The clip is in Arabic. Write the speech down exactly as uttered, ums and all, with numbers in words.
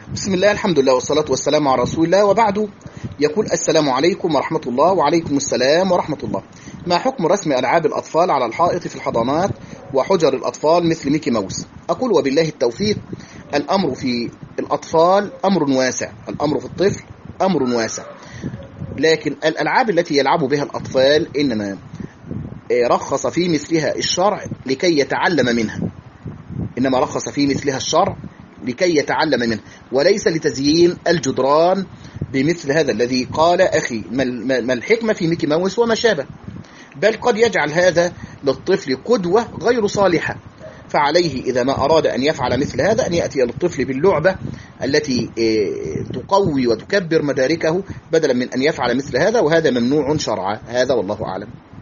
بسم الله، الحمد لله، والصلاة والسلام على رسول الله، وبعد. يقول: السلام عليكم ورحمة الله. وعليكم السلام ورحمة الله. ما حكم رسم ألعاب الأطفال على الحائط في الحضانات وحجر الأطفال مثل ميكي ماوس؟ أقول: وبالله التوفيق. الأمر في الأطفال أمر واسع، الأمر في الطفل أمر واسع، لكن الألعاب التي يلعب بها الأطفال إنما رخص في مثلها الشرع لكي يتعلم منها، إنما رخص في مثلها الشرع لكي يتعلم منه، وليس لتزيين الجدران بمثل هذا الذي قال أخي ما الحكمة في ميكي ماوس وما شابه، بل قد يجعل هذا للطفل قدوة غير صالحة. فعليه إذا ما أراد أن يفعل مثل هذا أن يأتي للطفل باللعبة التي تقوي وتكبر مداركه بدلا من أن يفعل مثل هذا، وهذا ممنوع شرعا. هذا والله أعلم.